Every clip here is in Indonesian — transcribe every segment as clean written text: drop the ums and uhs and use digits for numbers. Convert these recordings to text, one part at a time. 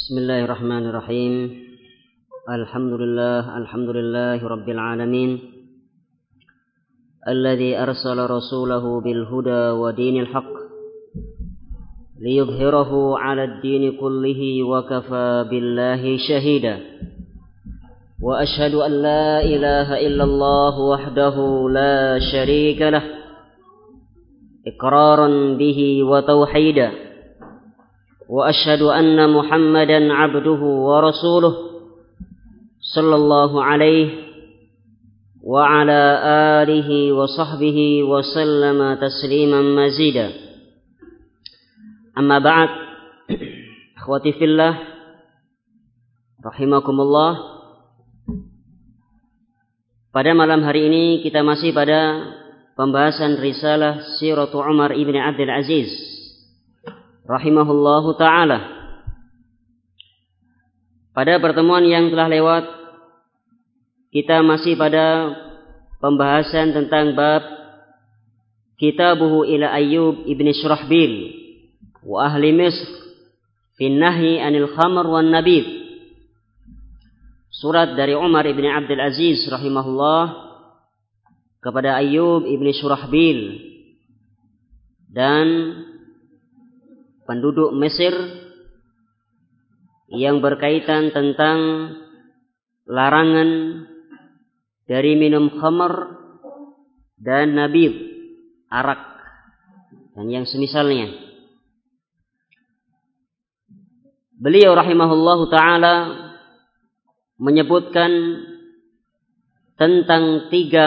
Bismillahirrahmanirrahim. Alhamdulillahi rabbil alamin. Alladzi arsala rasulahu bil huda wa dinil haqq liyudhhirahu 'alad dini kullihi wa kafa billahi shahida. Wa ashhadu an la ilaha illallah wahdahu la syarika lah iqraran bihi wa tauhida. Wa asyhadu anna Muhammadan 'abduhu wa rasuluh sallallahu alaihi wa ala alihi wa sahbihi wa sallama tasliman mazida. Amma ba'd. Akhwati fillah rahimakumullah. Pada malam hari ini kita masih pada pembahasan risalah Siratu Umar ibn Abdul Aziz rahimahullahu ta'ala. Pada pertemuan yang telah lewat, kita masih pada pembahasan tentang bab Kitabuhu ila Ayyub ibn Shurahbil wa ahli Misr fi nahyi anil khamr wan nabid. Surat dari Umar ibn Abdul Aziz rahimahullah kepada Ayyub ibn Shurahbil dan penduduk Mesir yang berkaitan tentang larangan dari minum khamr dan nabid, arak dan yang semisalnya. Beliau rahimahullahu ta'ala menyebutkan tentang tiga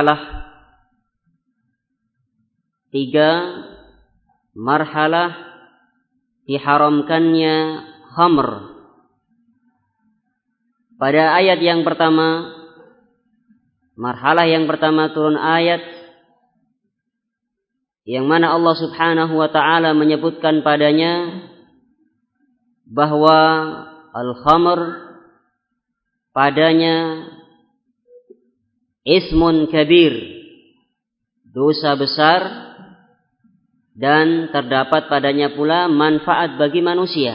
marhalah diharamkannya khamr. Pada ayat yang pertama, marhalah yang pertama turun ayat yang mana Allah subhanahu wa ta'ala menyebutkan padanya bahwa al-khamr padanya ismun kabir, dosa besar, dan terdapat padanya pula manfaat bagi manusia.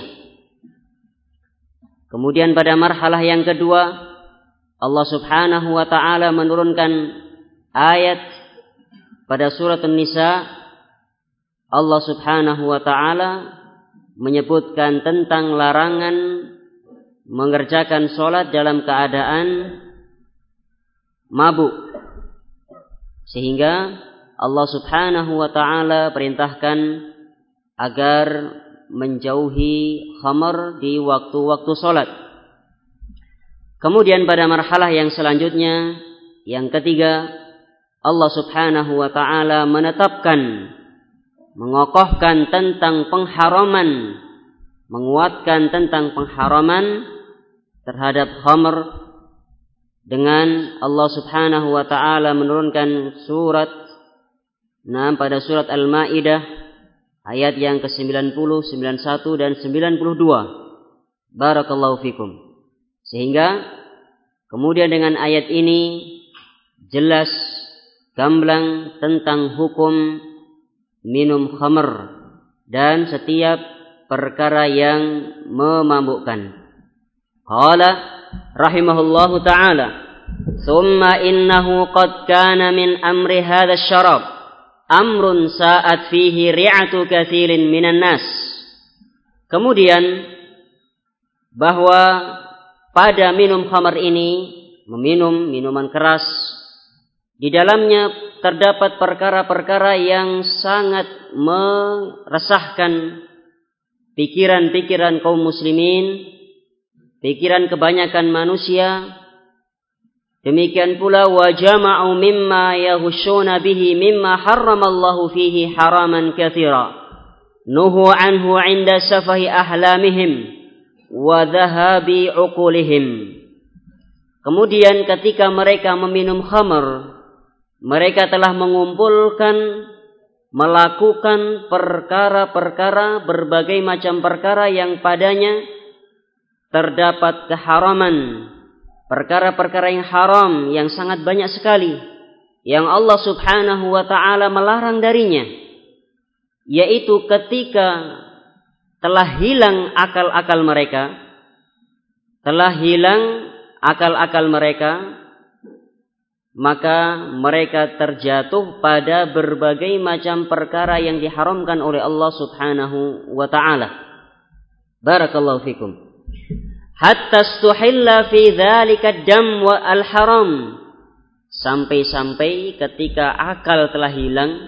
Kemudian pada marhalah yang kedua, Allah subhanahu wa ta'ala menurunkan ayat pada surat An-Nisa. Allah subhanahu wa ta'ala menyebutkan tentang larangan mengerjakan sholat dalam keadaan mabuk, sehingga Allah subhanahu wa ta'ala perintahkan agar menjauhi khamr di waktu-waktu sholat. Kemudian pada marhalah yang selanjutnya, yang ketiga, Allah subhanahu wa ta'ala mengokohkan tentang pengharaman, menguatkan tentang pengharaman terhadap khamr dengan Allah subhanahu wa ta'ala menurunkan pada surat Al-Ma'idah ayat yang ke-90, 91 dan 92. Barakallahu fikum. Sehingga kemudian dengan ayat ini jelas gamblang tentang hukum minum khamr dan setiap perkara yang memabukkan. Qala rahimahullahu ta'ala, "Tsumma innahu qad kana min amri hadha asy-syarab amrun sa'at fihi ri'atu katsirin minan nas." Kemudian bahwa pada minum khamr ini, meminum minuman keras, di dalamnya terdapat perkara-perkara yang sangat meresahkan pikiran-pikiran kaum muslimin, pikiran kebanyakan manusia. Demikian pula wa jama'u mimma yahushuna bihi mimma harramallahu fihi haraman katsira nuhu anhu 'inda safahi ahlamihim wa dhahabi uqulihim. Kemudian ketika mereka meminum khamr, mereka telah melakukan perkara-perkara, berbagai macam perkara yang padanya terdapat keharaman, perkara-perkara yang haram yang sangat banyak sekali yang Allah subhanahu wa ta'ala melarang darinya, yaitu ketika telah hilang akal-akal mereka, telah hilang akal-akal mereka, maka mereka terjatuh pada berbagai macam perkara yang diharamkan oleh Allah Subhanahu wa taala. Barakallahu fikum. Hatta stuhilla fi dzalika ad-dam wa al-haram. Sampai-sampai ketika akal telah hilang,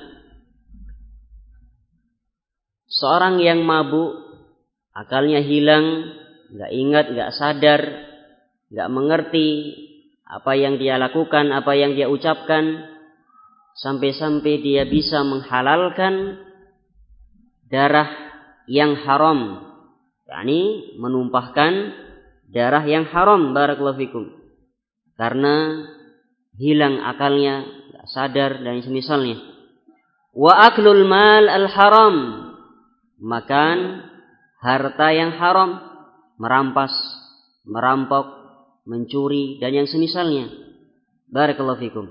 seorang yang mabuk, akalnya hilang, enggak ingat, enggak sadar, enggak mengerti apa yang dia lakukan, apa yang dia ucapkan, sampai-sampai dia bisa menghalalkan darah yang haram, yakni menumpahkan darah yang haram. Barakallahu fikum. Karena hilang akalnya, enggak sadar dan semisalnya. Wa aklul mal al-haram, makan harta yang haram, merampas, merampok, mencuri dan yang semisalnya. Barakallahu fikum.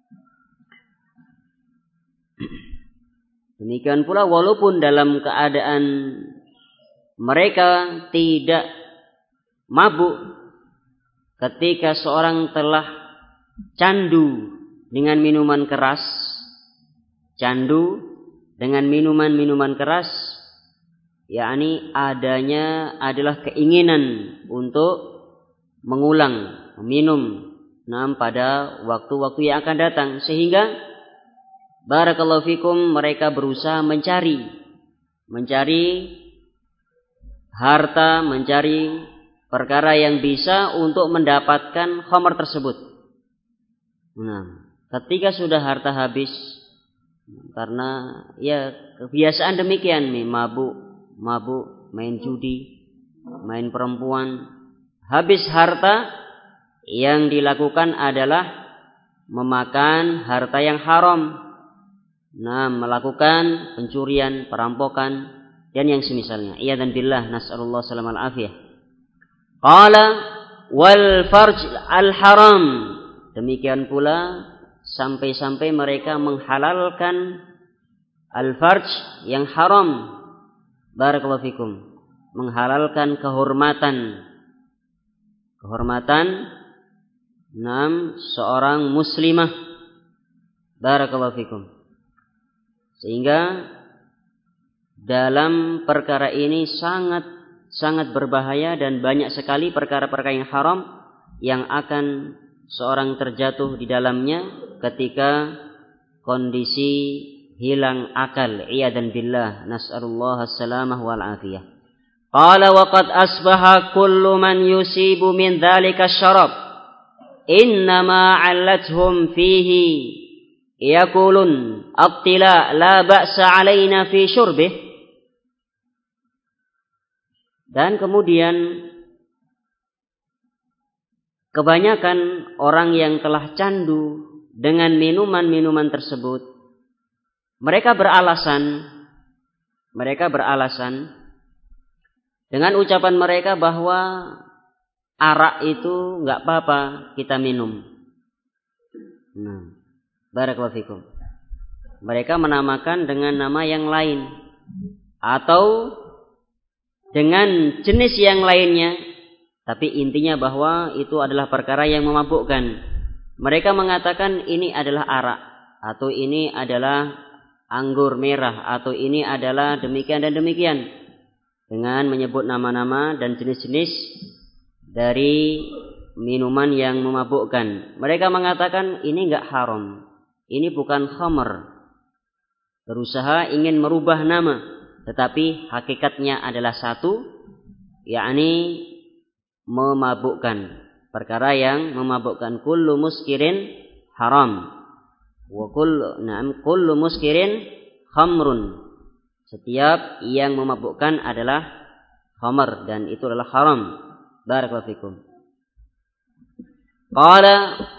Demikian pula walaupun dalam keadaan mereka tidak mabuk, ketika seorang telah candu dengan minuman keras, candu dengan minuman-minuman keras, yakni adanya adalah keinginan untuk mengulang minum pada waktu-waktu yang akan datang, sehingga barakallahu fikum mereka berusaha mencari harta, mencari perkara yang bisa untuk mendapatkan khamar tersebut. Nah, ketika sudah harta habis, karena ya kebiasaan demikian nih, mabuk, main judi, main perempuan, habis harta, yang dilakukan adalah memakan harta yang haram. Nah, melakukan pencurian, perampokan dan yang semisalnya. Iyadzan billah, nas'alullah salamal afiyah. Qala wal farj al haram. Demikian pula sampai-sampai mereka menghalalkan al farj yang haram. Barakallahu fikum. Menghalalkan kehormatan seorang muslimah. Barakallahu fikum. Sehingga dalam perkara ini sangat berbahaya dan banyak sekali perkara-perkara yang haram yang akan seorang terjatuh di dalamnya ketika kondisi hilang akal. Iyadzan billah, nas'alullah as-salamah wal afiyah. Qala wa qad asbaha kullu man yusibu min dzalika syarab innama 'allathum fihi yaqulun attila la ba'sa 'alaina fi syurbih. Dan kemudian kebanyakan orang yang telah candu dengan minuman-minuman tersebut, mereka beralasan dengan ucapan mereka bahwa arak itu enggak apa-apa kita minum. Nah, barakallahu fikum. Mereka menamakan dengan nama yang lain atau dengan jenis yang lainnya, tapi intinya bahwa itu adalah perkara yang memabukkan. Mereka mengatakan ini adalah arak, atau ini adalah anggur merah, atau ini adalah demikian dan demikian, dengan menyebut nama-nama dan jenis-jenis dari minuman yang memabukkan. Mereka mengatakan ini enggak haram, ini bukan khamr. Berusaha ingin merubah nama, tetapi hakikatnya adalah satu, yakni memabukkan. Perkara yang memabukkan. Kullu muskirin haram wa kullu muskirin khamrun. Setiap yang memabukkan adalah khamr, dan itu adalah haram. Barakallahu fikum. Qala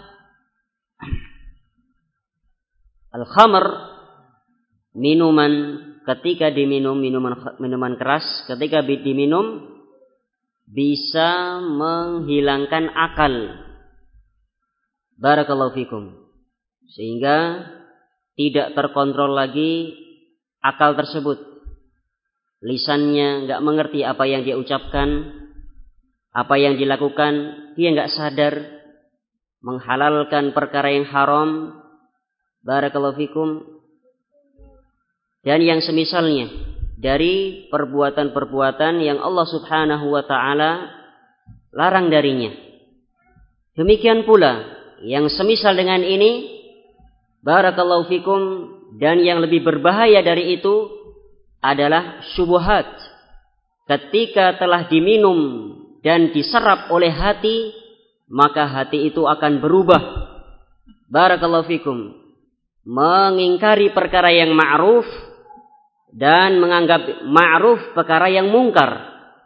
al-khamr, minuman ketika diminum, minuman keras ketika diminum bisa menghilangkan akal. Barakallahu fikum. Sehingga tidak terkontrol lagi akal tersebut. Lisannya enggak mengerti apa yang dia ucapkan, Apa yang dilakukan dia enggak sadar, menghalalkan perkara yang haram, barakallahu fikum, dan yang semisalnya dari perbuatan-perbuatan yang Allah Subhanahu wa taala larang darinya. Demikian pula yang semisal dengan ini, barakallahu fikum, dan yang lebih berbahaya dari itu adalah syubhat. Ketika telah diminum dan diserap oleh hati, maka hati itu akan berubah, barakallahu fikum, mengingkari perkara yang ma'ruf dan menganggap ma'ruf perkara yang mungkar.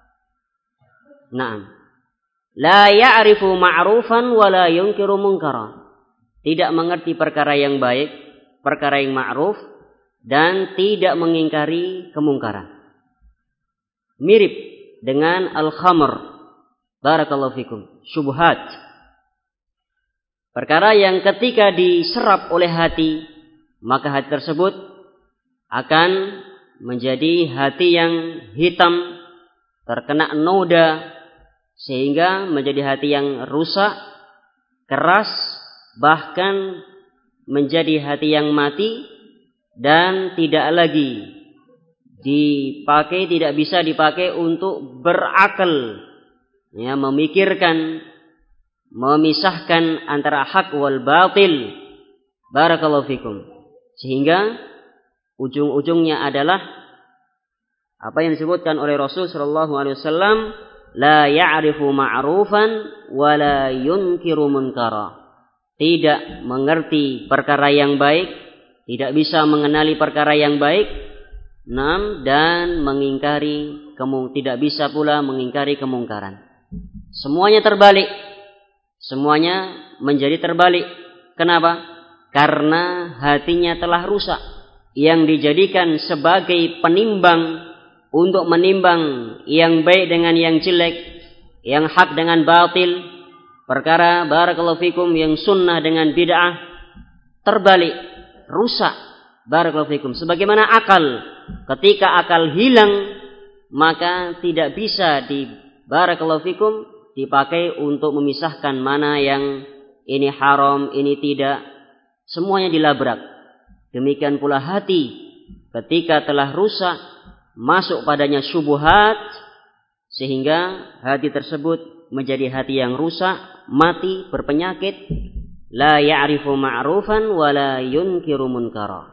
Naam. La ya'rifu ma'rufan wa la yunkiru munkara. Tidak mengerti perkara yang baik, perkara yang ma'ruf, dan tidak mengingkari kemungkaran. Mirip dengan al-khamr, barakallahu fikum, syubhat. Perkara yang ketika diserap oleh hati, maka hati tersebut akan menjadi hati yang hitam, terkena noda, sehingga menjadi hati yang rusak, keras, bahkan menjadi hati yang mati dan tidak lagi dipakai, tidak bisa dipakai untuk berakal, ya, memikirkan, memisahkan antara hak wal batil, barakallahu fikum, sehingga ujung-ujungnya adalah apa yang disebutkan oleh Rasul sallallahu alaihi wasallam, la ya'rifu ma'rufan wa la yunkiru munkara. Tidak mengerti perkara yang baik, tidak bisa mengenali perkara yang baik, dan tidak bisa pula mengingkari kemungkaran. Semuanya terbalik. Semuanya menjadi terbalik. Kenapa? Karena hatinya telah rusak, yang dijadikan sebagai penimbang untuk menimbang yang baik dengan yang jelek, yang hak dengan batil, perkara barakallahu fikum yang sunnah dengan bid'ah, terbalik, rusak, barakallahu fikum. Sebagaimana akal, ketika akal hilang, maka tidak bisa barakallahu fikum dipakai untuk memisahkan mana yang ini haram, ini tidak, semuanya dilabrak. Demikian pula hati, ketika telah rusak, masuk padanya syubhat, sehingga hati tersebut menjadi hati yang rusak, mati, berpenyakit. La ya'rifu ma'rufan wa la yunkiru munkara.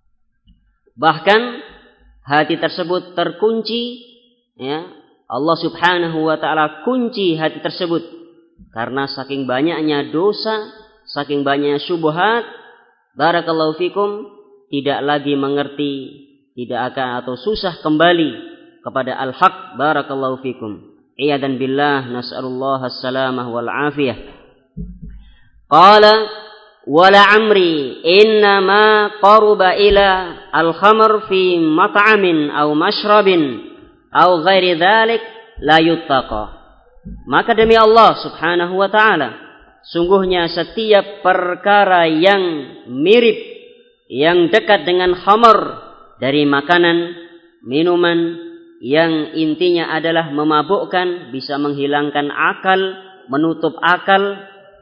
Bahkan hati tersebut terkunci, ya, Allah Subhanahu wa taala kunci hati tersebut karena saking banyaknya dosa, saking banyaknya syubhat, barakallahu fikum, tidak lagi mengerti, tidak akan atau susah kembali kepada al-haq, barakallahu fikum. Iyadan billah, nas'alullah as-salamah wal afiyah. Qala wala amri inna ma qaruba ila al-khamr fi mat'amin aw mashrabin aw ghairi dhalik la yuttaqa. Maka demi Allah Subhanahu wa taala, sungguhnya setiap perkara yang mirip, yang dekat dengan khamr, dari makanan, minuman yang intinya adalah memabukkan, bisa menghilangkan akal, menutup akal,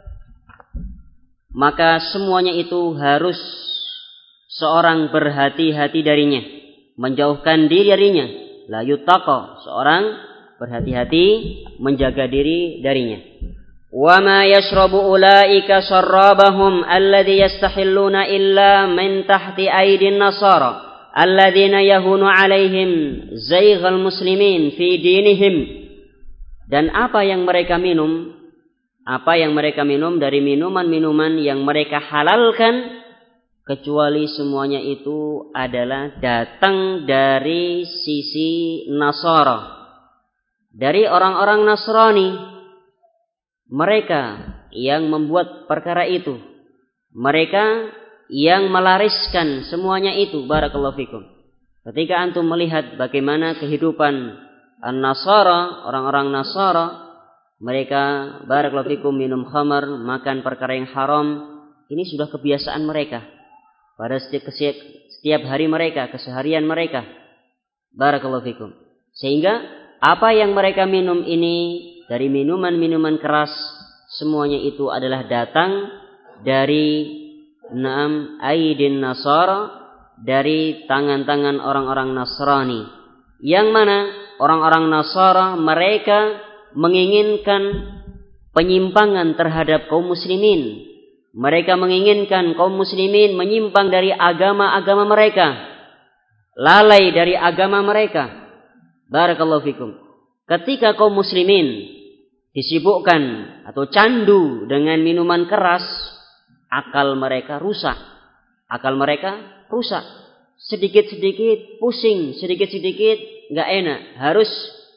maka semuanya itu harus seorang berhati-hati darinya, menjauhkan diri darinya. La yuttaqa, seorang berhati-hati menjaga diri darinya. Wa ma yashrabu ulaika syarabahum alladhi yastahilluna illa min tahti aydin nasara alladzina yahunu alaihim zaighal muslimin fi dinihim. Dan apa yang mereka minum dari minuman-minuman yang mereka halalkan, kecuali semuanya itu adalah datang dari sisi Nasara, dari orang-orang Nasrani. Mereka yang membuat perkara itu, mereka yang melariskan semuanya itu, barakallahu fikum. Ketika antum melihat bagaimana kehidupan an-Nasara, orang-orang Nasara, mereka barakallahu fikum minum khamar, makan perkara yang haram, ini sudah kebiasaan mereka pada setiap hari mereka, keseharian mereka, barakallahu fikum. Sehingga apa yang mereka minum ini dari minuman-minuman keras, semuanya itu adalah datang dari aidin Nasara, dari tangan-tangan orang-orang Nasrani. Yang mana orang-orang Nasara mereka menginginkan penyimpangan terhadap kaum muslimin. Mereka menginginkan kaum muslimin menyimpang dari agama-agama mereka, lalai dari agama mereka. Barakallahu fikum. Ketika kaum muslimin disibukkan atau candu dengan minuman keras, akal mereka rusak. Akal mereka rusak. Sedikit-sedikit pusing, sedikit-sedikit enggak enak. Harus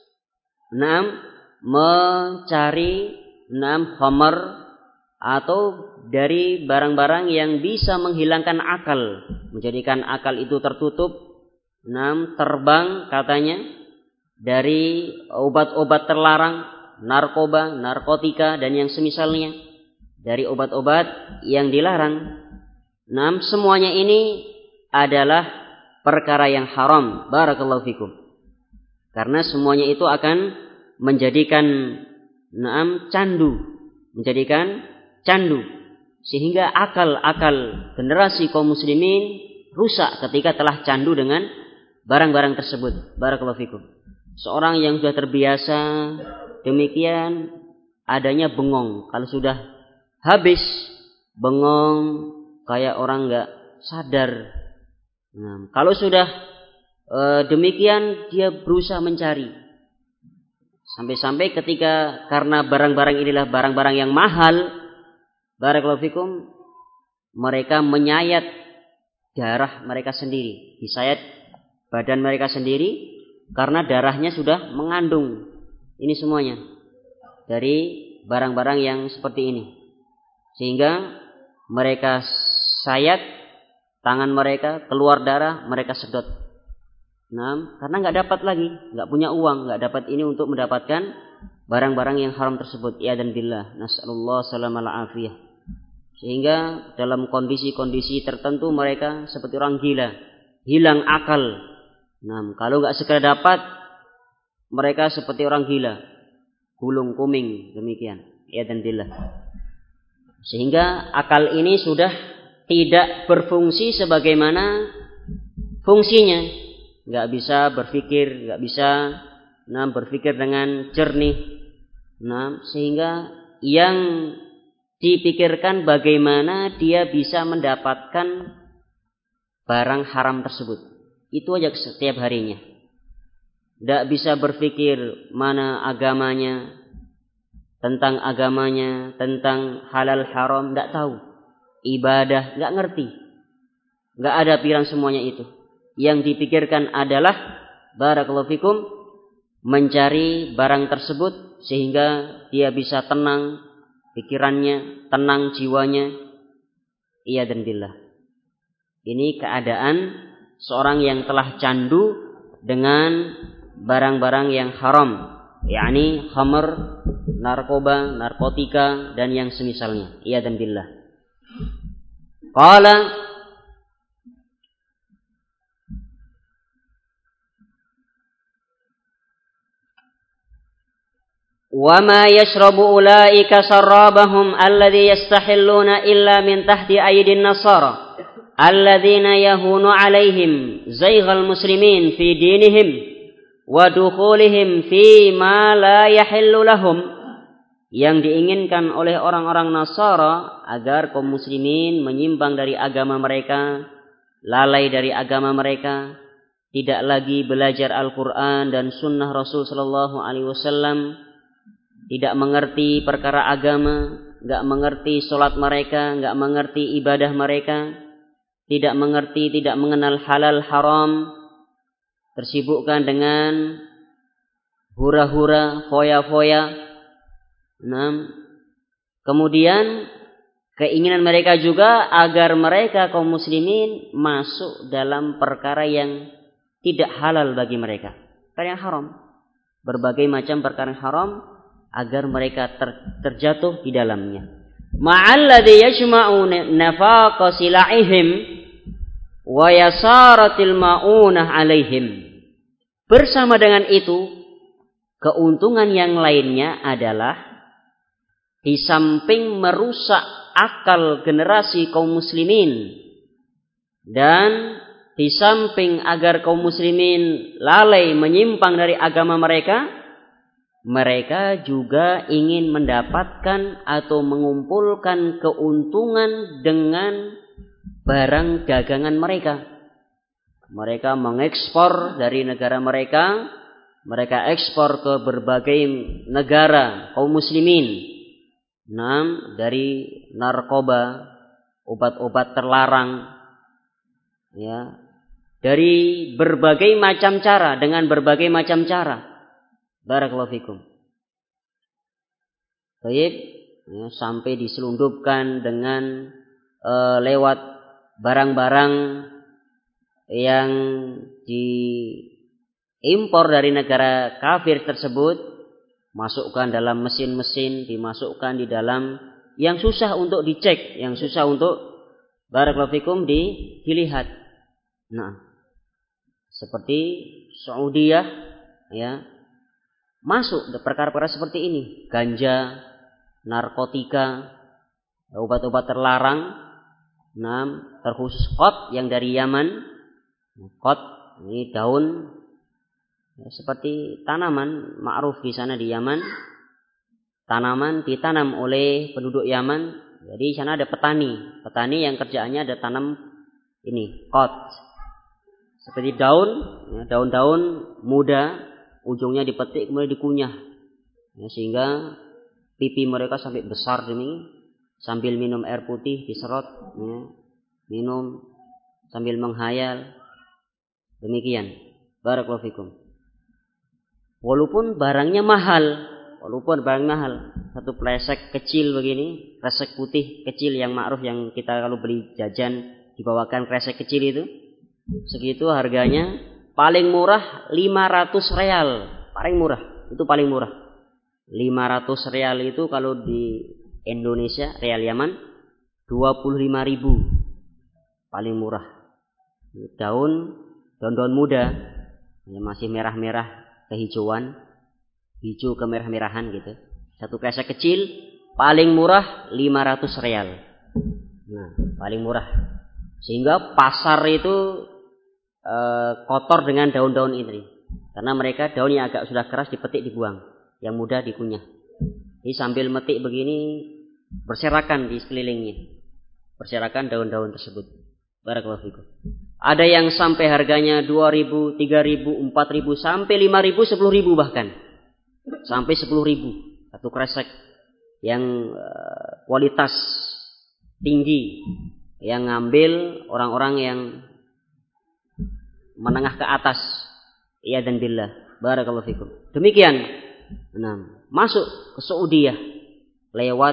mencari khamar atau dari barang-barang yang bisa menghilangkan akal, menjadikan akal itu tertutup, terbang katanya dari obat-obat terlarang, narkoba, narkotika dan yang semisalnya, dari obat-obat yang dilarang. Semuanya ini adalah perkara yang haram. Barakallahu fikum. Karena semuanya itu akan menjadikan candu, sehingga akal-akal generasi kaum muslimin rusak ketika telah candu dengan barang-barang tersebut. Barakallahu fikum. Seorang yang sudah terbiasa demikian adanya bengong, kalau sudah habis bengong kayak orang enggak sadar. Kalau sudah demikian dia berusaha mencari. Sampai-sampai ketika karena barang-barang inilah barang-barang yang mahal, barakallahu fikum, mereka menyayat darah mereka sendiri, disayat badan mereka sendiri karena darahnya sudah mengandung ini semuanya dari barang-barang yang seperti ini. Sehingga mereka sayat tangan mereka, keluar darah, mereka sedot. Karena nggak dapat lagi, nggak punya uang, nggak dapat ini untuk mendapatkan barang-barang yang haram tersebut. Ya dan billah, nasallallahu salamal afiyah. Sehingga dalam kondisi-kondisi tertentu mereka seperti orang gila, hilang akal. Kalau nggak segera dapat, mereka seperti orang gila, gulung kuming demikian. Ya dan billah. Sehingga akal ini sudah tidak berfungsi sebagaimana fungsinya. Nggak bisa berpikir, nggak bisa berpikir dengan jernih. Sehingga yang dipikirkan bagaimana dia bisa mendapatkan barang haram tersebut. Itu aja setiap harinya. Nggak bisa berpikir mana agamanya, tentang agamanya, tentang halal haram, nggak tahu. Ibadah nggak ngerti. Nggak ada pikiran semuanya itu. Yang dipikirkan adalah barakallahu fikum mencari barang tersebut sehingga dia bisa tenang pikirannya, tenang jiwanya. Iya dan billah. Ini keadaan seorang yang telah candu dengan barang-barang yang haram, yakni khamr, narkoba, narkotika dan yang semisalnya. Iya dan billah. Qala وَمَا يَشْرَبُ أُولَئِكَ شَرَابَهُمْ الَّذِي يَسْتَحِلُّونَ إِلَّا مِنْ تَحْتِ أَيْدِي النَّصَارَى الَّذِينَ يَهُونُ عَلَيْهِمْ زَيْغَ الْمُسْلِمِينَ فِي دِينِهِمْ وَدُخُولِهِمْ فِي مَا لَا يَحِلُّ لَهُمْ. Yang diinginkan oleh orang-orang Nasara agar kaum muslimin menyimpang dari agama mereka, lalai dari agama mereka, tidak lagi belajar Al-Quran dan Sunnah Rasul Sallallahu Alaihi Wasallam, tidak mengerti perkara agama, nggak mengerti sholat mereka, nggak mengerti ibadah mereka, tidak mengerti, tidak mengenal halal haram, tersibukkan dengan hura-hura, foya-foya. Kemudian keinginan mereka juga agar mereka kaum muslimin masuk dalam perkara yang tidak halal bagi mereka, perkara yang haram, berbagai macam perkara yang haram, agar mereka terjatuh di dalamnya. Ma'alladzi yajma'u nafaqa sila'ihim wa yasaratil ma'unah alaihim. Bersama dengan itu, keuntungan yang lainnya adalah di samping merusak akal generasi kaum muslimin dan di samping agar kaum muslimin lalai menyimpang dari agama mereka, mereka juga ingin mendapatkan atau mengumpulkan keuntungan dengan barang dagangan mereka. Mereka mengekspor dari negara mereka, mereka ekspor ke berbagai negara kaum muslimin. Dari narkoba, obat-obat terlarang, ya, dari berbagai macam cara, dengan berbagai macam cara. Barakallahu fikum. Baik, ya, sampai diselundupkan dengan lewat barang-barang yang diimpor dari negara kafir tersebut, masukkan dalam mesin-mesin, dimasukkan di dalam yang susah untuk dicek, yang susah untuk barakallahu fikum dilihat. Nah, seperti Saudiyah, ya, masuk perkara-perkara seperti ini, ganja, narkotika, obat-obat terlarang, terkhusus qat yang dari Yaman. Qat ini daun, ya, seperti tanaman ma'ruf di sana di Yaman. Tanaman ditanam oleh penduduk Yaman. Jadi di sana ada petani yang kerjaannya ada tanam ini qat. Seperti daun, ya, daun-daun muda, ujungnya dipetik kemudian dikunyah, ya, sehingga pipi mereka sampai besar ini, sambil minum air putih diserot, ya, minum sambil menghayal. Demikian. Barakallahu fikum. Walaupun barangnya mahal, satu plesek kecil begini, kresek putih kecil yang ma'ruf yang kita kalau beli jajan dibawakan kresek kecil itu, segitu harganya. Paling murah 500 real, paling murah, itu paling murah. 500 real itu kalau di Indonesia, real Yaman 25.000, paling murah. Daun-daun muda, yang masih merah-merah kehijauan, hijau kemerah-merahan gitu. Satu kresek kecil paling murah 500 real. Nah, paling murah. Sehingga pasar itu kotor dengan daun-daun ini, karena mereka daun yang agak sudah keras dipetik dibuang, yang mudah dikunyah. Jadi sambil metik begini berserakan di sekelilingnya, berserakan daun-daun tersebut. Barakallahu fikum. Ada yang sampai harganya 2.000, 3.000, 4.000, sampai 5.000, 10.000 bahkan, sampai 10.000 satu kresek yang kualitas tinggi, yang ngambil orang-orang yang menengah ke atas. Iya dan billah. Barakallahu fikum. Demikian. Nah, masuk ke Saudiyah lewat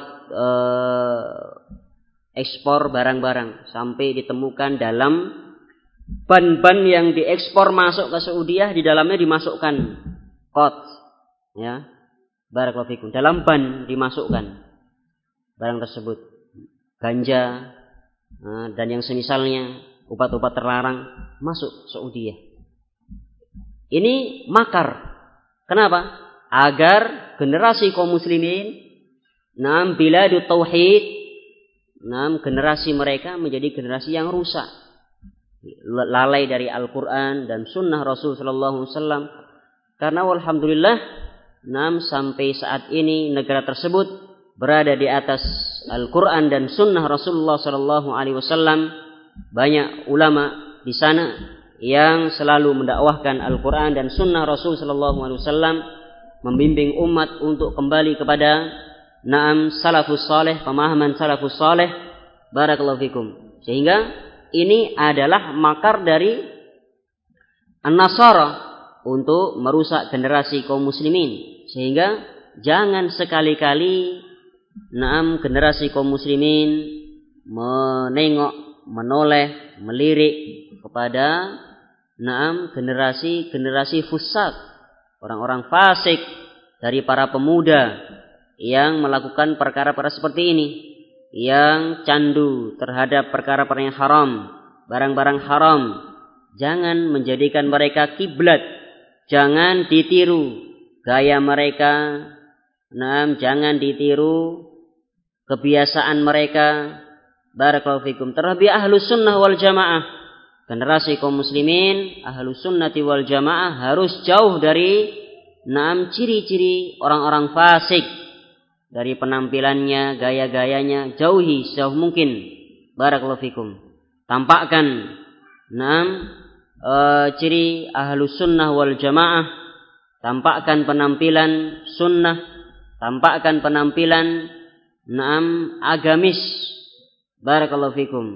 ekspor barang-barang sampai ditemukan dalam ban-ban yang diekspor masuk ke Saudiyah, di dalamnya dimasukkan qat, ya. Barakallahu fikum. Dalam ban dimasukkan barang tersebut, ganja, dan yang semisalnya, obat-obat terlarang masuk Saudiyah. Ini makar. Kenapa? Agar generasi kaum muslimin, biladu tauhid, generasi mereka menjadi generasi yang rusak, lalai dari Al-Quran dan Sunnah Rasul Sallallahu Alaihi Wasallam. Karena alhamdulillah, sampai saat ini negara tersebut berada di atas Al-Quran dan Sunnah Rasulullah Sallallahu Alaihi Wasallam. Banyak ulama di sana yang selalu mendakwahkan Al-Quran dan Sunnah Rasul Sallallahu Alaihi Wasallam, membimbing umat untuk kembali kepada salafus saleh, pemahaman salafus saleh. Barakallahu fikum. Sehingga ini adalah makar dari An-Nasara untuk merusak generasi kaum muslimin. Sehingga jangan sekali-kali generasi kaum muslimin menengok, menoleh, melirik kepada generasi fusaq, orang-orang fasik dari para pemuda yang melakukan perkara-perkara seperti ini, yang candu terhadap perkara-perkara yang haram, barang-barang haram. Jangan menjadikan mereka kiblat, jangan ditiru, gaya mereka, jangan ditiru kebiasaan mereka. Barakallahu fikum. Terlebih ahlus sunnah wal jamaah, generasi kaum muslimin ahlus sunnati wal jamaah harus jauh dari ciri-ciri orang-orang fasik, dari penampilannya, gaya-gayanya, jauhi sejauh mungkin. Barakallahu fikum. Tampakkan ciri ahlus sunnah wal jamaah, tampakkan penampilan sunnah, tampakkan penampilan agamis. Barakallahu fikum.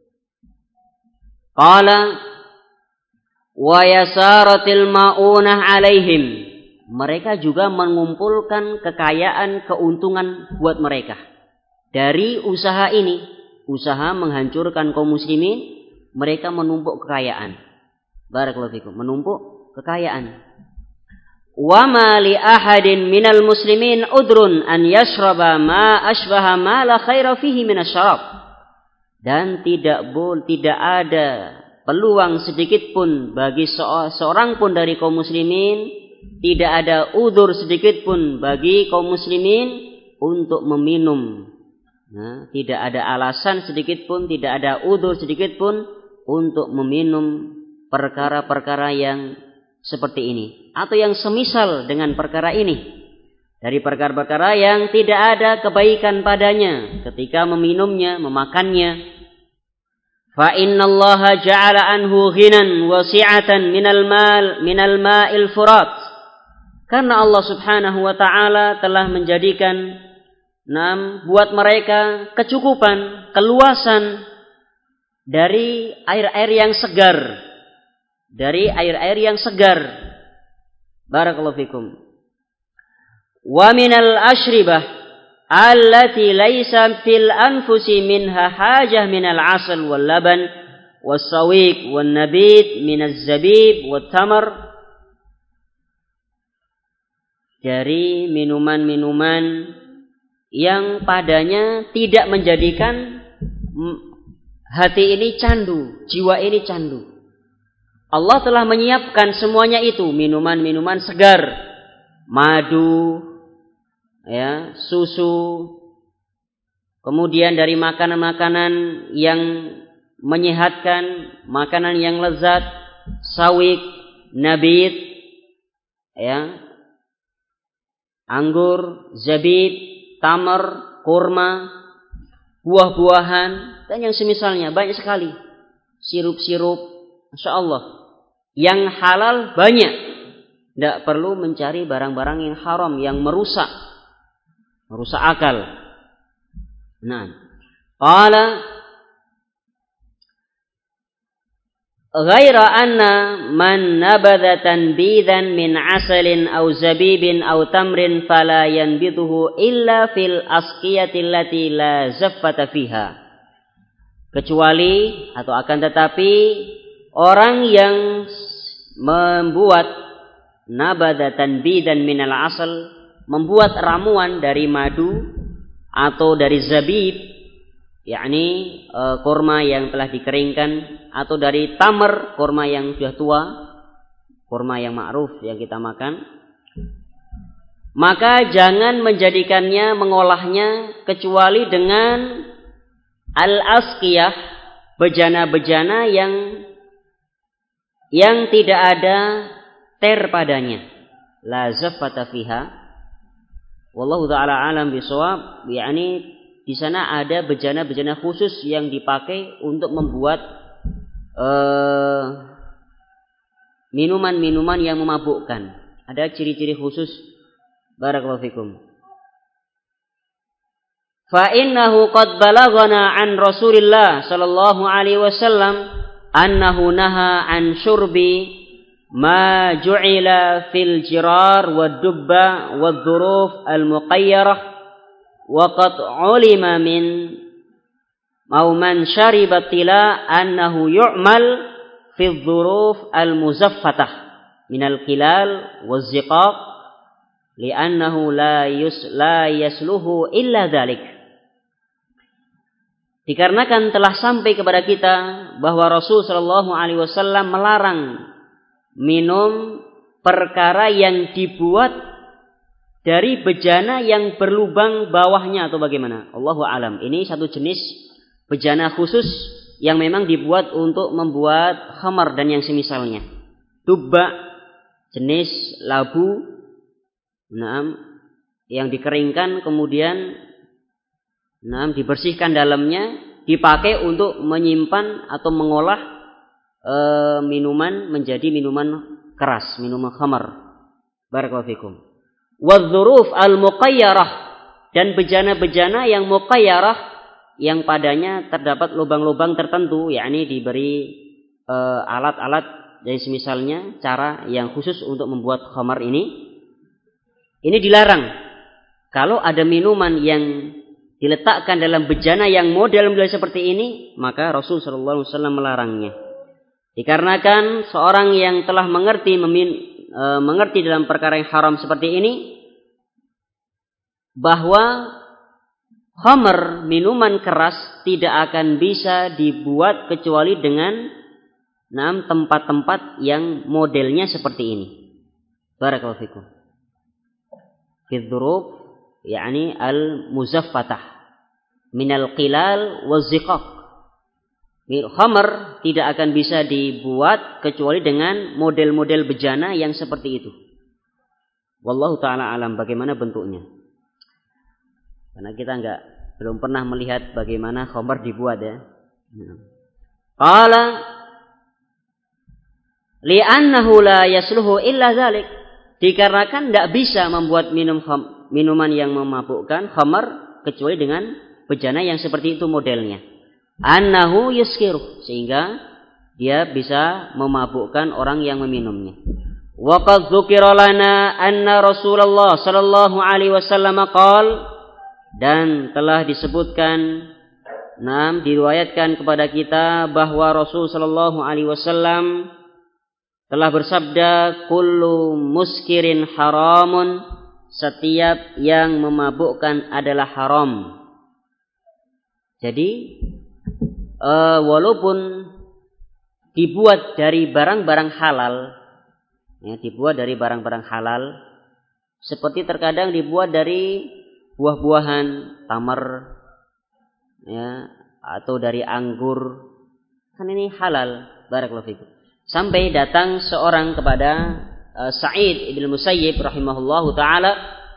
Qala wa yasaratil maunah alaihim. Mereka juga mengumpulkan kekayaan, keuntungan buat mereka dari usaha ini, usaha menghancurkan kaum muslimin. Mereka menumpuk kekayaan. Barakallahu fikum, menumpuk kekayaan. Wa ma li ahadin minal muslimin udrun an yashraba ma ashbaha ma la khaira fihi minasyarab. Dan tidak ada peluang sedikit pun bagi seorang pun dari kaum muslimin, tidak ada udzur sedikit pun bagi kaum muslimin untuk meminum. Tidak ada alasan sedikit pun, tidak ada udzur sedikit pun untuk meminum perkara-perkara yang seperti ini atau yang semisal dengan perkara ini, dari perkara-perkara yang tidak ada kebaikan padanya ketika meminumnya, memakannya. Fa innallaha ja'ala anhu ghinan wasi'atan minal ma'il furat. Karena Allah Subhanahu wa taala telah menjadikan buat mereka kecukupan, keluasan dari air-air yang segar. Dari air-air yang segar. Barakallahu fikum. Wa minal ashribah allati laysa fil anfusi minha hajah minal asal wal laban was sawiq wan nabit minaz zabib wat tamar. Dari minuman-minuman yang padanya tidak menjadikan hati ini candu, jiwa ini candu. Allah telah menyiapkan semuanya itu, minuman-minuman segar, madu, susu, kemudian dari makanan-makanan yang menyehatkan, makanan yang lezat, sawik, nabit, anggur, zabib, tamar, kurma, buah-buahan, dan yang semisalnya banyak sekali. Sirup-sirup, Masya Allah. Yang halal banyak. Tidak perlu mencari barang-barang yang haram, yang merusak akal. Qala ghaira anna man nabadha tanbidan min asalin aw zabibin aw tamrin fala yanbituhu illa fil asqiyati allati la zaffata fiha. Kecuali atau akan tetapi orang yang membuat nabadha tanbidan minal asal, membuat ramuan dari madu atau dari zabib, yakni kurma yang telah dikeringkan, atau dari tamar, kurma yang sudah tua, kurma yang ma'ruf yang kita makan, maka jangan menjadikannya, mengolahnya kecuali dengan al-asqiyah, bejana-bejana yang tidak ada ter padanya, la zaffata fiha. Wallahu ta'ala alam bisawab, yakni di sana ada bejana-bejana khusus yang dipakai untuk membuat minuman-minuman yang memabukkan. Ada ciri-ciri khusus. Barakallahu fikum. Fa innahu qad balaghana an Rasulillah sallallahu alaihi wasallam annahu naha an syurbi ma ju'ila fil jirar wad dubba wad dhuruf al muqayyarah wa qad ulima min man syariba tila annahu yu'mal fi dhuruf al muzaffatah min al qilal waz ziqaq li'annahu la yasluhu illa dhalik. Dikarenakan telah sampai kepada kita bahwa Rasul sallallahu alaihi wasallam melarang minum perkara yang dibuat dari bejana yang berlubang bawahnya atau bagaimana? Allahu alam. Ini satu jenis bejana khusus yang memang dibuat untuk membuat khamar dan yang semisalnya. Tubba, jenis labu, yang dikeringkan kemudian dibersihkan dalamnya, dipakai untuk menyimpan atau mengolah minuman menjadi minuman keras, minuman khamar. Barakallahu fikum. Wadh-dhuruf al-muqayyarah, dan bejana-bejana yang muqayyarah yang padanya terdapat lubang-lubang tertentu, yakni diberi alat-alat dan semisalnya, cara yang khusus untuk membuat khamar ini dilarang. Kalau ada minuman yang diletakkan dalam bejana yang model-model seperti ini, maka Rasul sallallahu alaihi wasallam melarangnya. Dikarenakan seorang yang telah mengerti dalam perkara yang haram seperti ini, bahwa khamr, minuman keras, tidak akan bisa dibuat kecuali dengan tempat-tempat yang modelnya seperti ini. Barakallahu fikum. Fidhurub, yakni al-muzaffatah minal qilal waziqaq. Khamr tidak akan bisa dibuat kecuali dengan model-model bejana yang seperti itu. Wallahu ta'ala alam bagaimana bentuknya. Karena kita belum pernah melihat bagaimana khamr dibuat ya. Qala li'annahu la yasluhu illa dzalik. Dikarenakan tidak bisa membuat minuman yang memabukkan khamr kecuali dengan bejana yang seperti itu modelnya. Annahu yuskiru, sehingga dia bisa memabukkan orang yang meminumnya. Wa qad dzukira lana anna Rasulullah sallallahu alaihi wasallam qaal, dan telah disebutkan diriwayatkan kepada kita bahwa Rasul sallallahu alaihi wasallam telah bersabda, kullu muskirin haramun, setiap yang memabukkan adalah haram. Jadi walaupun dibuat dari barang-barang halal, dibuat dari barang-barang halal, seperti terkadang dibuat dari buah-buahan, tamar, atau dari anggur, kan ini halal. Barakallahu fikum. Sampai datang seorang kepada Sa'id ibn Musayyib rahimahullahu ta'ala,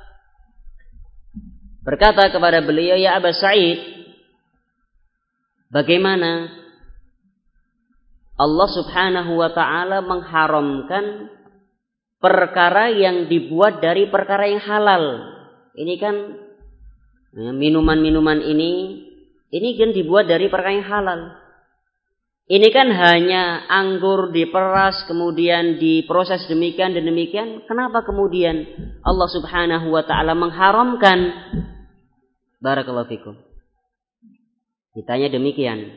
berkata kepada beliau, ya Aba Sa'id, bagaimana Allah subhanahu wa ta'ala mengharamkan perkara yang dibuat dari perkara yang halal? Ini kan minuman-minuman ini kan dibuat dari perkara yang halal. Ini kan hanya anggur diperas kemudian diproses demikian dan demikian. Kenapa kemudian Allah subhanahu wa ta'ala mengharamkan? Barakallahu fikum. Ditanya demikian.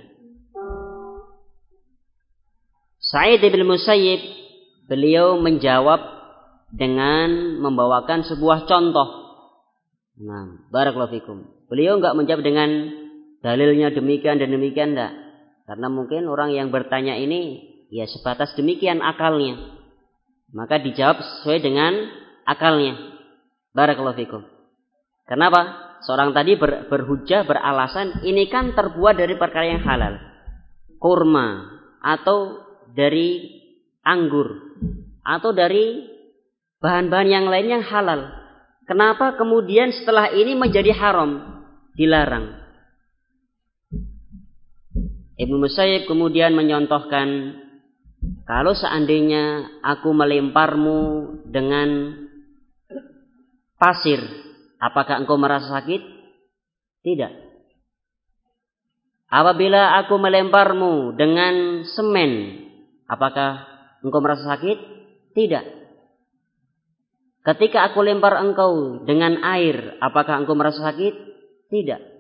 Sa'id bin Musayyib, beliau menjawab dengan membawakan sebuah contoh. Barakallahu fikum. Beliau enggak menjawab dengan dalilnya demikian dan demikian, enggak. Karena mungkin orang yang bertanya ini ya sebatas demikian akalnya. Maka dijawab sesuai dengan akalnya. Barakallahu fikum. Kenapa? Seorang tadi berhujjah, beralasan ini kan terbuat dari perkara yang halal. Kurma, atau dari anggur, atau dari bahan-bahan yang lain yang halal. Kenapa kemudian setelah ini menjadi haram, dilarang? Ibnu Musayyib kemudian menyontohkan, kalau seandainya aku melemparmu dengan pasir, apakah engkau merasa sakit? Tidak. Apabila aku melemparmu dengan semen, apakah engkau merasa sakit? Tidak. Ketika aku lempar engkau dengan air, apakah engkau merasa sakit? Tidak.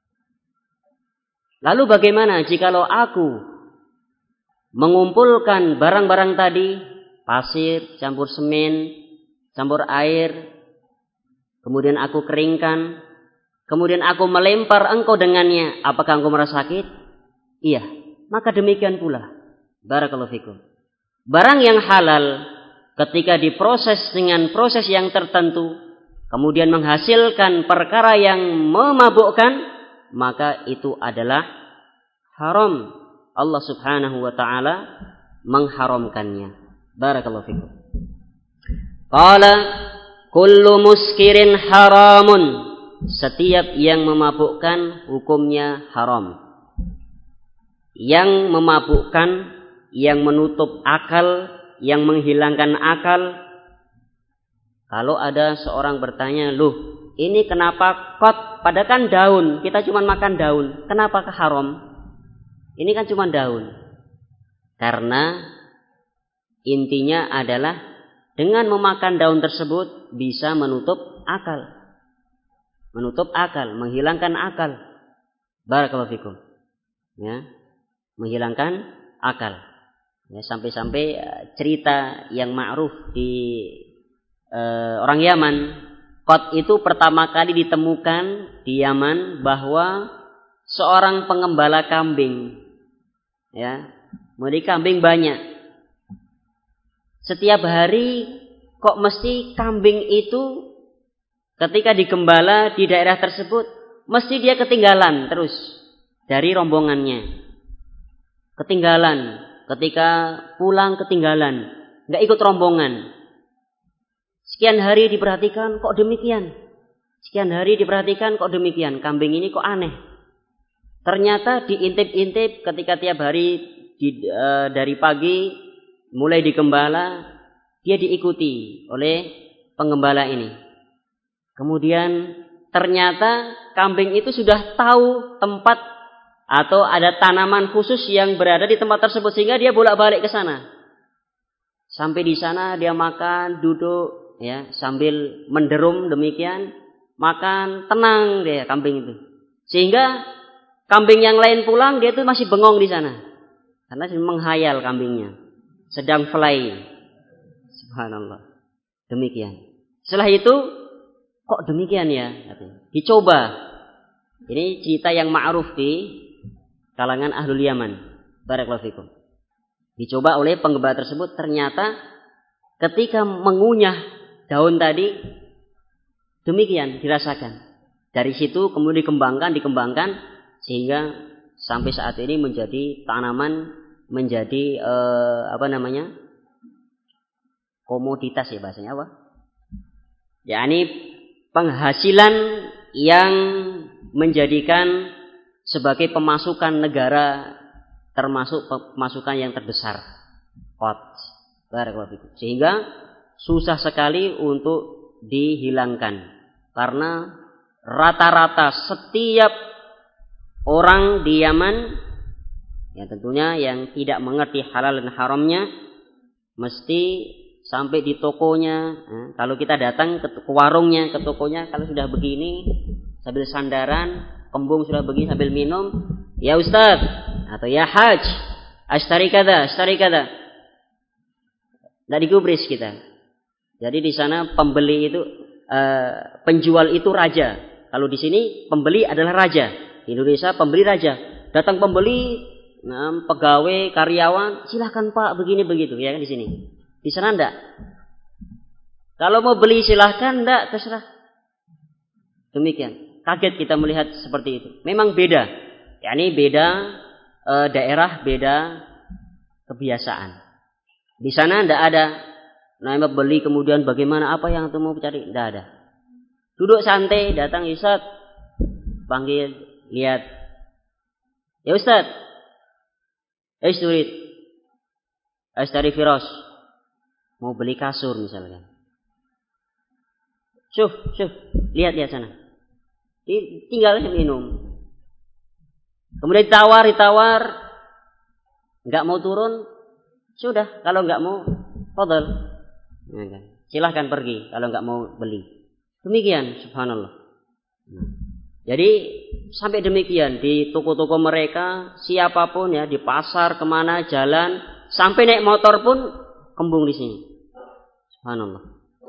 Lalu bagaimana jikalau aku mengumpulkan barang-barang tadi, pasir, campur semen, campur air, kemudian aku keringkan, kemudian aku melempar engkau dengannya, apakah engkau merasa sakit? Iya. Maka demikian pula. Barakallahu fikum. Barang yang halal ketika diproses dengan proses yang tertentu, kemudian menghasilkan perkara yang memabukkan, maka itu adalah haram. Allah Subhanahu wa taala mengharamkannya. Barakallahu fikum. Qala kullu muskirin haramun. Setiap yang memabukkan hukumnya haram. Yang memabukkan, yang menutup akal, yang menghilangkan akal. Kalau ada seorang bertanya, loh ini kenapa kot? Padahal kan daun, kita cuma makan daun. Kenapa haram? Ini kan cuma daun. Karena intinya adalah dengan memakan daun tersebut bisa menutup akal. Menutup akal, menghilangkan akal. Barakallahu fikum. Ya, menghilangkan akal. Ya, sampai-sampai cerita yang ma'ruf di orang Yaman, kot itu pertama kali ditemukan di Yaman bahwa seorang pengembala kambing, ya, memiliki kambing banyak. Setiap hari kok mesti kambing itu ketika digembala di daerah tersebut mesti dia ketinggalan terus dari rombongannya. Ketinggalan, ketika pulang ketinggalan, nggak ikut rombongan. Sekian hari diperhatikan kok demikian. Sekian hari diperhatikan kok demikian. Kambing ini kok aneh. Ternyata diintip-intip ketika tiap hari dari pagi mulai digembala, dia diikuti oleh penggembala ini. Kemudian ternyata kambing itu sudah tahu tempat atau ada tanaman khusus yang berada di tempat tersebut sehingga dia bolak-balik ke sana. Sampai di sana dia makan, duduk, ya, sambil menderum demikian, makan tenang dia kambing itu. Sehingga kambing yang lain pulang dia itu masih bengong di sana. Karena menghayal kambingnya sedang fly. Subhanallah. Demikian. Setelah itu kok demikian ya? Dicoba. Ini cerita yang ma'ruf di kalangan ahlul Yaman. Barakallahu fikum. Dicoba oleh penggembala tersebut, ternyata ketika mengunyah daun tadi demikian dirasakan. Dari situ kemudian dikembangkan sehingga sampai saat ini menjadi tanaman, menjadi komoditas ya bahasanya apa? yakni penghasilan yang menjadikan sebagai pemasukan negara, termasuk pemasukan yang terbesar. Sehingga susah sekali untuk dihilangkan, karena rata-rata setiap orang di Yaman, ya tentunya yang tidak mengerti halal dan haramnya, mesti sampai di tokonya, kalau kita datang ke warungnya, ke tokonya, kalau sudah begini sambil sandaran, kembung sudah begini sambil minum, ya Ustaz atau ya Haj, ashtari kada, tidak digubris kita. Jadi di sana pembeli itu, penjual itu raja. Kalau di sini pembeli adalah raja. Di Indonesia pembeli raja. Datang pembeli, pegawai, karyawan, silakan Pak, begini begitu, ya kan di sini. Di sana enggak. Kalau mau beli silahkan, enggak, terserah. Demikian. Kaget kita melihat seperti itu. Memang beda. Yakni beda daerah, beda kebiasaan. Di sana enggak ada. Nah, beli kemudian bagaimana, apa yang kamu mau cari? Enggak ada. Duduk santai, datang Ustaz, panggil, lihat. Ya Ustaz, turid, ashtari firas. Mau beli kasur misalnya. Syuf, lihat sana. Tinggal minum. Kemudian ditawar, enggak mau turun, sudah. Kalau enggak mau, fadhal. Silahkan pergi kalau enggak mau beli. Demikian, subhanallah. Jadi sampai demikian di toko-toko mereka, siapapun ya, di pasar, kemana, jalan, sampai naik motor pun kembung di sini. Subhanallah.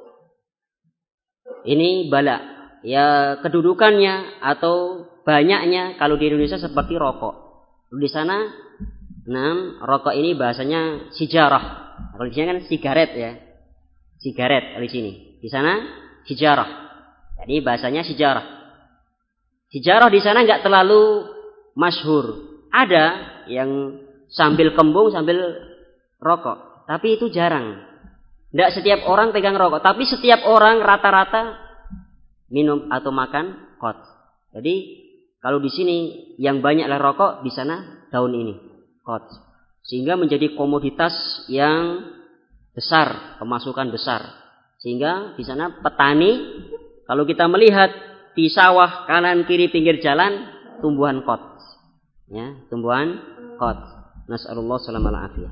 Ini bala. Ya kedudukannya atau banyaknya kalau di Indonesia seperti rokok. Di sana, rokok ini bahasanya sijarah. Kalau di sini kan sigaret ya. Sigaret di sini. Di sana sijarah. Jadi bahasanya sejarah. Sejarah di sana enggak terlalu masyhur. Ada yang sambil kembung sambil rokok, tapi itu jarang. Tidak setiap orang pegang rokok, tapi setiap orang rata-rata minum atau makan kot. Jadi kalau di sini yang banyaklah rokok, di sana daun ini kot, sehingga menjadi komoditas yang besar, pemasukan besar. Sehingga di sana petani, kalau kita melihat di sawah kanan kiri pinggir jalan tumbuhan kot, ya, tumbuhan kot. Nasallallahu salamal afiyah.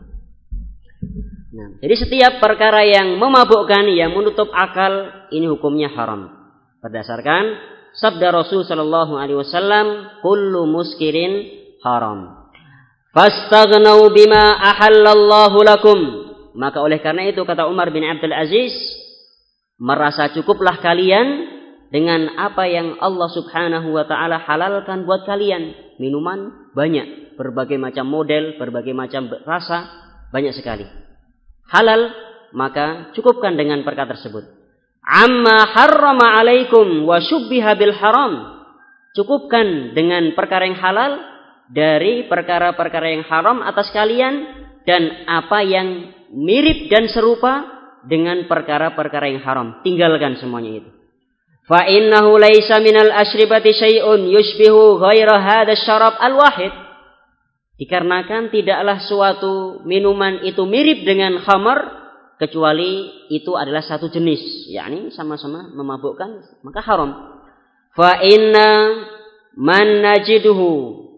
Nah, jadi setiap perkara yang memabukkan, yang menutup akal, ini hukumnya haram. Berdasarkan sabda Rasul sallallahu alaihi wasallam, kullu muskirin haram. Fastaghnau bima ahallallahu lakum. Maka oleh karena itu kata Umar bin Abdul Aziz, merasa cukuplah kalian dengan apa yang Allah Subhanahu wa taala halalkan buat kalian. Minuman banyak, berbagai macam model, berbagai macam rasa, banyak sekali. Halal, maka cukupkan dengan perkara tersebut. Amma harrama alaikum wa syubbiha bil haram. Cukupkan dengan perkara yang halal dari perkara-perkara yang haram atas kalian, dan apa yang mirip dan serupa dengan perkara-perkara yang haram. Tinggalkan semuanya itu. Fa innahu laisa minal asyribati syai'un yushbihu ghaira hadzal syarab al-wahid. Dikarenakan tidaklah suatu minuman itu mirip dengan khamar kecuali itu adalah satu jenis, yakni sama-sama memabukkan, maka haram. Fa inna man najiduhu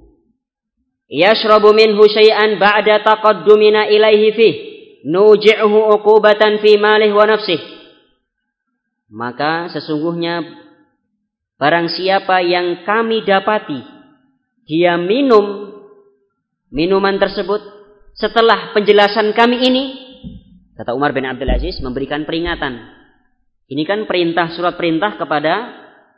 yashrabu minhu syai'an ba'da taqaddumina ilaihi fih nuji'uhu uqubatan fi malih wa nafsih. Maka sesungguhnya barang siapa yang kami dapati dia minum minuman tersebut setelah penjelasan kami ini, kata Umar bin Abdul Aziz, memberikan peringatan. Ini kan perintah, surat perintah kepada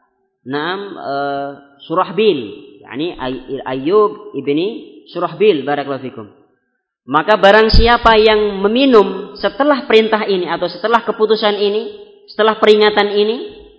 Surahbil, yakni Ayyub ibni Surahbil, barakallahu fikum. Maka barang siapa yang meminum setelah perintah ini atau setelah keputusan ini, setelah peringatan ini,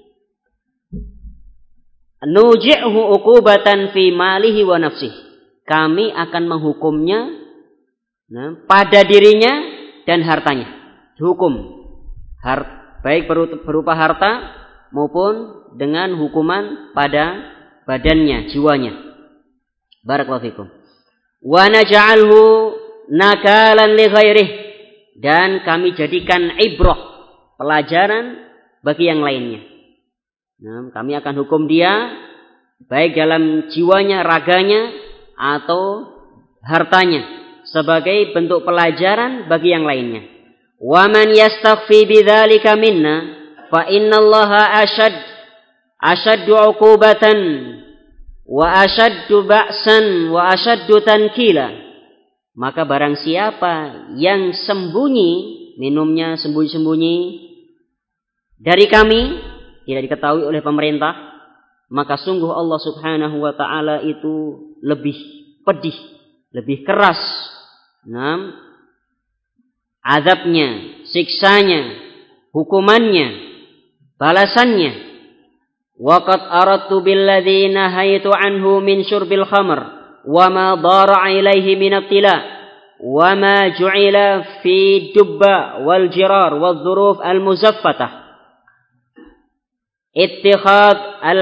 nuji'hu uqubatan fi malihi wa nafsihi. Kami akan menghukumnya pada dirinya dan hartanya. Dihukum baik berupa harta maupun dengan hukuman pada badannya, jiwanya. Barakallahu fikum. Wa naj'alhu nakalan li ghairihi, dan kami jadikan ibrah, pelajaran bagi yang lainnya. Kami akan hukum dia baik dalam jiwanya, raganya atau hartanya sebagai bentuk pelajaran bagi yang lainnya. Wa man yastaghfi bidzalika minna fa innallaha ashaddu 'uqubatan wa ashaddu ba'san wa ashaddu tankila. Maka barang siapa yang sembunyi, minumnya sembunyi-sembunyi dari kami, tidak diketahui oleh pemerintah, maka sungguh Allah Subhanahu wa taala itu lebih pedih, lebih keras azabnya, siksanya, hukumannya, balasannya. Wa qad aradtu bil ladzi nahaitu anhu min syurbil khamr wa ma dara ilaihi min ibtila wa ma ju'ila fi dubba wal jirar wal dhuruf al muzaffatah ittikhad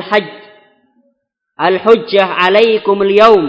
al-hujjah alaikum al-yawm.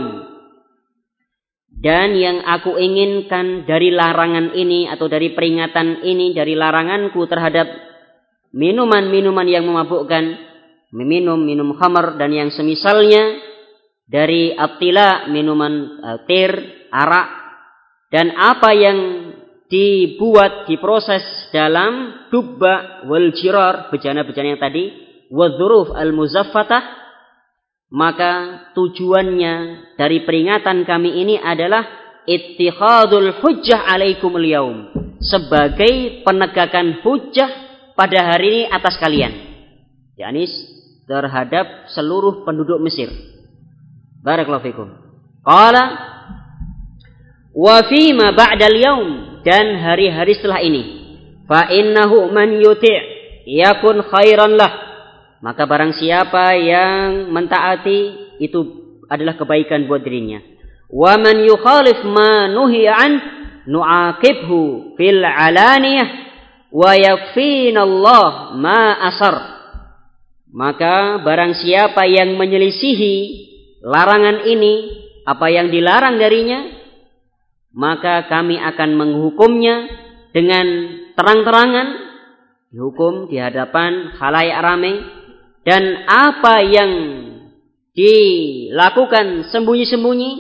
Dan yang aku inginkan dari larangan ini atau dari peringatan ini, dari laranganku terhadap minuman-minuman yang memabukkan, minum khamar dan yang semisalnya, dari abtila, minuman tir, arak, dan apa yang dibuat, diproses dalam dubba wal jirar, bejana-bejana yang tadi, wadzuruf al-muzaffatah, maka tujuannya dari peringatan kami ini adalah ittikhadul hujjah alaikumul yaum, sebagai penegakan hujjah pada hari ini atas kalian, yakni terhadap seluruh penduduk Mesir. Barakallahu fikum. Qala wa fima ba'dal yaum, dan hari-hari setelah ini, fa innahu man yuti' yakun khairan lah. Maka barang siapa yang mentaati itu adalah kebaikan buat dirinya. Wa man yukhalif ma nuhiya an nu'aqibhu fil alaniyah wa yakfina Allah ma asar. Maka barang siapa yang menyelisihi larangan ini, apa yang dilarang darinya, maka kami akan menghukumnya dengan terang-terangan, dihukum di hadapan khalayak ramai, dan apa yang dilakukan sembunyi-sembunyi,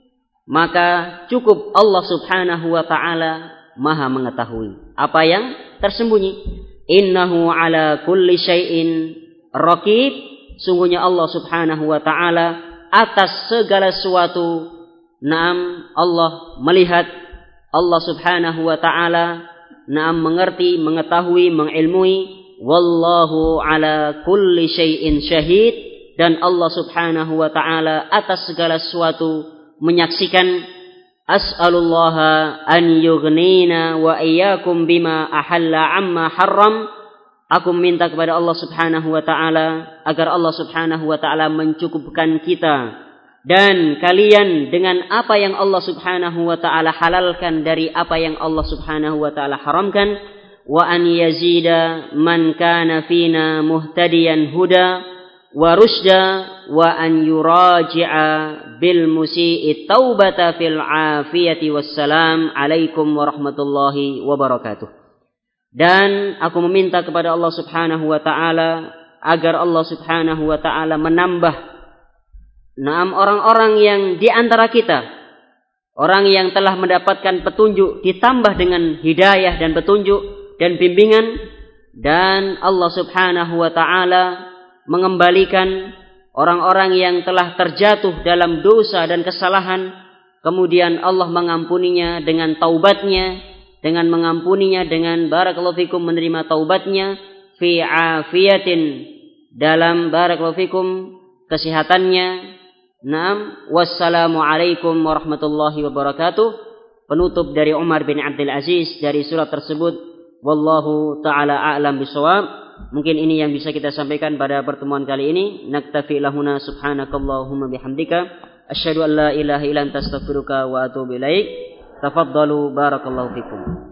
maka cukup Allah subhanahu wa ta'ala maha mengetahui apa yang tersembunyi. Innahu ala kulli syai'in raqib. Sungguhnya Allah subhanahu wa ta'ala atas segala sesuatu. Naam, Allah melihat, Allah subhanahu wa ta'ala naam mengerti, mengetahui, mengilmui. Wallahu ala kulli syai'in syahid. Dan Allah subhanahu wa ta'ala atas segala sesuatu menyaksikan. As'alullaha an yughnina wa iyyakum bima ahalla amma harram. Aku minta kepada Allah subhanahu wa ta'ala agar Allah subhanahu wa ta'ala mencukupkan kita dan kalian dengan apa yang Allah subhanahu wa ta'ala halalkan dari apa yang Allah subhanahu wa ta'ala haramkan. Wa an yazida man kana fina muhtadiyan huda wa rusda wa an yuraji'a bil musii'i taubata fil afiyati wassalam. Alaikum warahmatullahi wabarakatuh. Dan aku meminta kepada Allah subhanahu wa ta'ala agar Allah subhanahu wa ta'ala menambah orang-orang yang di antara kita, orang yang telah mendapatkan petunjuk, ditambah dengan hidayah dan petunjuk dan bimbingan. Dan Allah subhanahu wa ta'ala mengembalikan orang-orang yang telah terjatuh dalam dosa dan kesalahan, kemudian Allah mengampuninya dengan taubatnya, dengan mengampuninya dengan barakallahu fikum menerima taubatnya, fi afiyatin, dalam barakallahu fikum kesehatannya. Naam, wassalamu alaikum warahmatullahi wabarakatuh. Penutup dari Umar bin Abdul Aziz dari surat tersebut. Wallahu ta'ala a'lam bishawab. Mungkin ini yang bisa kita sampaikan pada pertemuan kali ini. Naktafi lahuna subhanakallahumma bihamdika asyhadu an la ilaha illa anta astaghfiruka wa atubu ilaik. Tafaddalu barakallahu fikum.